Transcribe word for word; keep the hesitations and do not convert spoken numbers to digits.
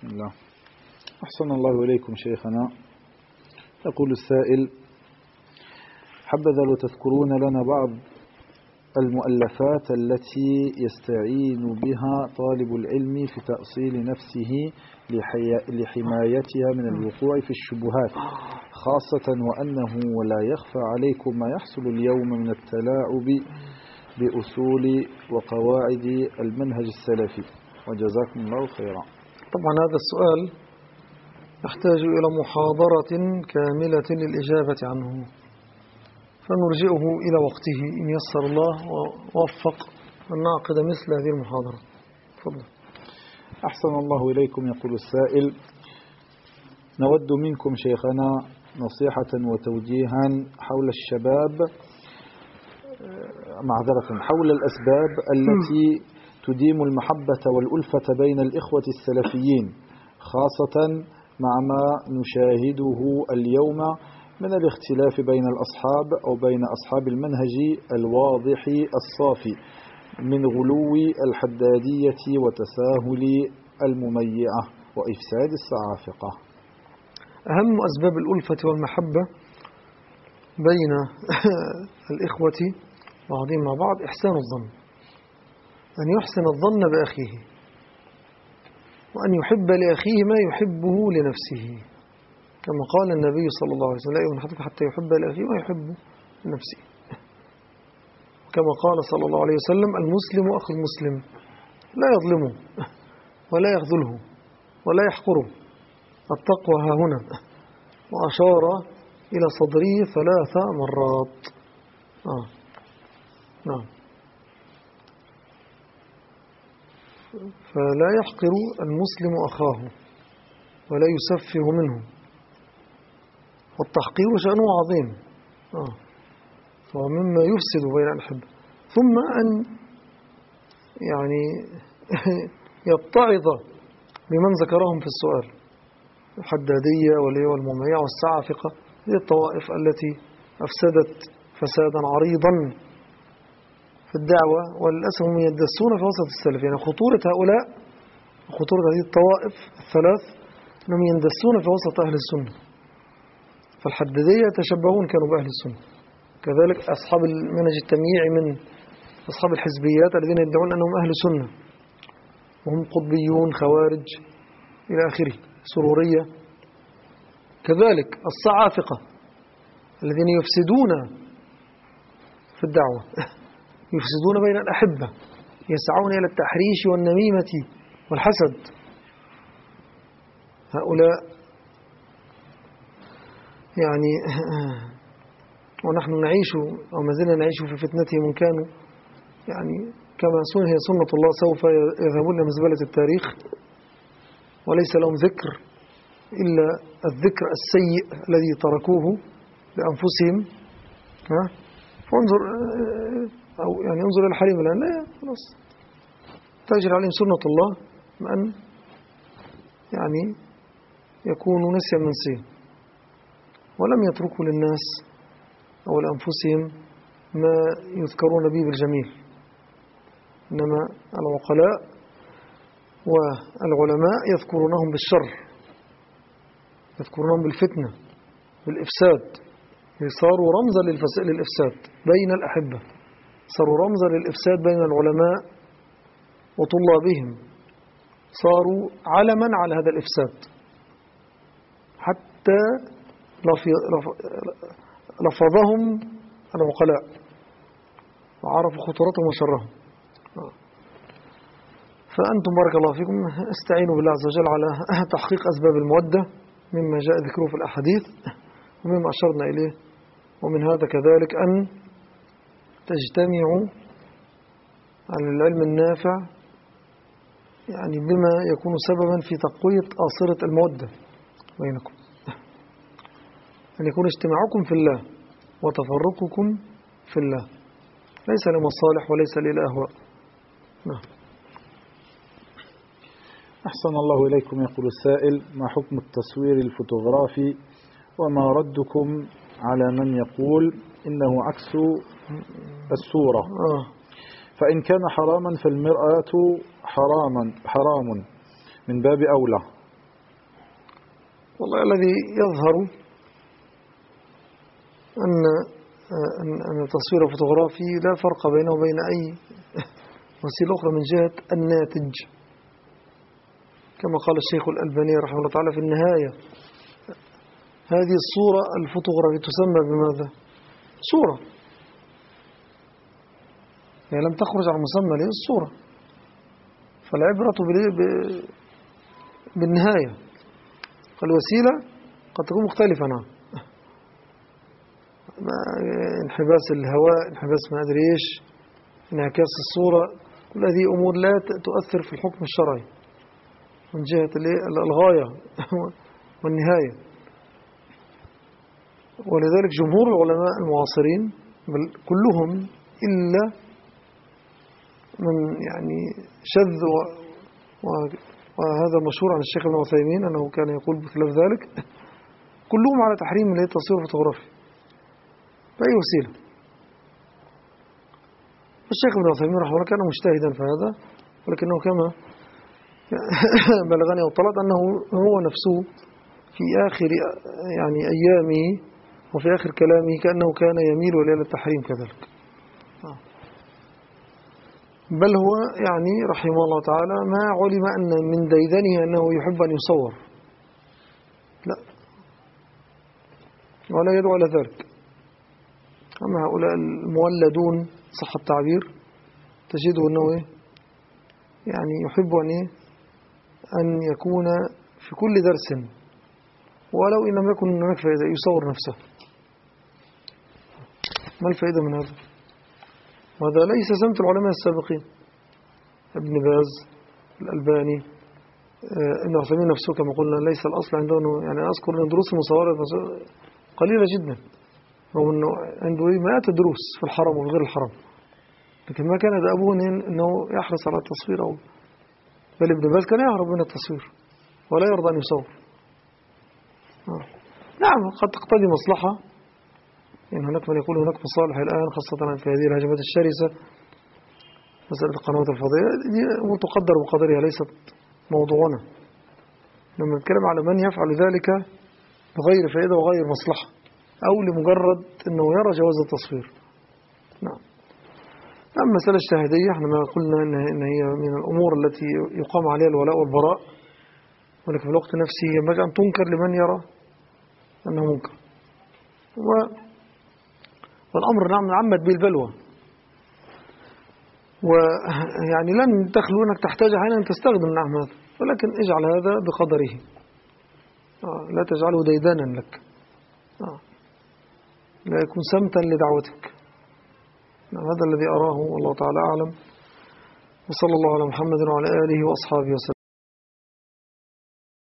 بسم الله. أحسن الله إليكم شيخنا. يقول السائل: حبذا لو تذكرون لنا بعض المؤلفات التي يستعين بها طالب العلم في تأصيل نفسه لحمايتها من الوقوع في الشبهات، خاصة وأنه ولا يخفى عليكم ما يحصل اليوم من التلاعب بأصول وقواعد المنهج السلفي، وجزاكم الله خيرا. طبعا هذا السؤال يحتاج إلى محاضرة كاملة للإجابة عنه، فنرجئه إلى وقته إن يسر الله ووفق أن نعقد مثل هذه المحاضرة. تفضل. أحسن الله إليكم. يقول السائل: نود منكم شيخنا نصيحة وتوجيها حول الشباب معذرة حول الأسباب التي تديم المحبة والألفة بين الإخوة السلفيين، خاصة مع ما نشاهده اليوم من الاختلاف بين الأصحاب أو بين أصحاب المنهج الواضح الصافي من غلو الحدادية وتساهل المميعة وإفساد الصعافقة. أهم أسباب الألفة والمحبة بين الإخوة بعضهم مع بعض إحسان الظن، أن يحسن الظن بأخيه، وأن يحب لأخيه ما يحبه لنفسه، كما قال النبي صلى الله عليه وسلم: لا يؤمن أحدكم حتى يحب لأخيه ما يحب لنفسه. كما قال صلى الله عليه وسلم: المسلم أخو المسلم لا يظلمه ولا يخذله ولا يحقره، التقوى ها هنا، وأشار إلى صدره ثلاث مرات. آه. نعم. فلا يحقر المسلم أخاه ولا يسفه منه، والتحقير شأنه عظيم، آه. ومما يفسد بين الأحبة. ثم أن يعني يتعظ بمن ذكرهم في السؤال: الحدادية والمميعة والسعافقة، هي الطوائف التي أفسدت فسادا عريضا في الدعوة، وللأسف هم يدسون في وسط السلف. يعني خطورة هؤلاء خطورة هذه الطوائف الثلاث أنهم يندسون في وسط أهل السنة. فالحدادية يتشبهون كانوا بأهل السنة، كذلك أصحاب المنهج التمييعي من أصحاب الحزبيات الذين يدعون أنهم أهل سنة وهم قطبيون خوارج إلى آخره، سرورية. كذلك الصعافقة الذين يفسدون في الدعوة، يفسدون بين الأحبة، يسعون إلى التحريش والنميمة والحسد. هؤلاء يعني ونحن نعيش أو ما زلنا نعيش في فتنتهم، إن كانوا يعني كما هي سنة الله سوف يذهبون لمزبلة التاريخ، وليس لهم ذكر إلا الذكر السيء الذي تركوه لأنفسهم. ها؟ فانظر أو يعني انظر إلى الحريم الآن، لا خلاص تجري عليهم سنة الله أن يعني يكونوا نسيا منسيا، ولم يتركوا للناس أو لأنفسهم ما يذكرون به بالجميل، إنما العقلاء والعلماء يذكرونهم بالشر، يذكرونهم بالفتنة بالإفساد. صاروا رمزا للإفساد بين الأحبة، صاروا رمزا للإفساد بين العلماء وطلابهم، صاروا علما على هذا الإفساد، حتى لفظهم العقلاء وعرفوا خطورتهم وشرهم. فأنتم بارك الله فيكم استعينوا بالله عز وجل على تحقيق أسباب المودة مما جاء ذكره في الأحاديث ومما أشرنا إليه، ومن هذا كذلك أن تجتمعوا على العلم النافع، يعني بما يكون سببا في تقوية آصرة المودة بينكم، أن يكون اجتماعكم في الله وتفرقكم في الله، ليس لمصالح وليس للأهواء. نعم. أحسن الله إليكم. يقول السائل: ما حكم التصوير الفوتوغرافي، وما ردكم على من يقول إنه عكس الصورة؟ فإن كان حراما فالمرآة حراما حرام من باب أولى، والله الذي يظهر أن أن التصوير الفوتوغرافي لا فرق بينه وبين أي وسيلة أخرى من جهة الناتج، كما قال الشيخ الألباني رحمه الله تعالى في النهاية: هذه الصورة الفوتوغرافية تسمى بماذا؟ صورة، يعني لم تخرج عن مسمى لها الصورة، فالعبرة بالنهاية. الوسيلة قد تكون مختلفة، نعم، انحباس الهواء، انحباس ما أدري إيش، انعكاس الصورة، كل هذه أمور لا تؤثر في الحكم الشرعي من جهة الغاية والنهاية. ولذلك جمهور العلماء المعاصرين بل كلهم إلا من يعني شذ، وهذا مشهور عن الشيخ ابن عثيمين أنه كان يقول بخلاف ذلك، كلهم على تحريم التصوير الفوتوغرافي بأي وسيلة. الشيخ ابن عثيمين رحمه الله كان مجتهدا في هذا، ولكنه كما بلغني وطلعت أنه هو نفسه في آخر يعني أيامه وفي آخر كلامه كأنه كان يميل إلى التحريم كذلك، بل هو يعني رحمه الله تعالى ما علم أن من ديدنه أنه يحب أن يصور، لا، ولا يدعو إلى ذلك. أما هؤلاء المولدون صح التعبير تجده أنه إيه؟ يعني يحب أن إيه؟ أن يكون في كل درس ولو إن لم يكن هناك فائدة يصور نفسه. ما الفائدة من هذا؟ وهذا ليس سمت العلماء السابقين، ابن باز، الألباني، ابن عثيمين نفسه كما قلنا ليس الأصل عنده، يعني أذكر أن دروس المصورة قليلة جدا، رغم أنه عنده مئات دروس في الحرم وفي غير الحرم، لكن ما كان دأبه أنه يحرص على التصوير، أو بل ابن باز كان يهرب من التصوير ولا يرضى أن يصور. آه. نعم، قد تقتضي مصلحة، يعني هناك من يقول هناك مصالح الآن خاصة في هذه الهجمات الشرسة، مسألة القنوات الفضائية دي متقدر بقدرها، ليست موضوعنا. لما نتكلم على من يفعل ذلك بغير فائدة وغير مصلحة، أو لمجرد أنه يرى جواز التصوير. نعم. أما المسألة الشاهدية احنا ما قلنا إن هي من الأمور التي يقام عليها الولاء والبراء، ولكن في الوقت نفسه ينبغي أن تنكر لمن يرى أنه منكر، و والأمر نعم عمت به البلوى، ويعني لن تخلو أنك تحتاج أحيانا أن تستخدم نعم هذا، ولكن اجعل هذا بقدره، آه لا تجعله ديدانا لك، آه لا يكون سمتا لدعوتك. نعم، هذا الذي أراه والله تعالى أعلم، وصلى الله على محمد وعلى آله وأصحابه وسلم.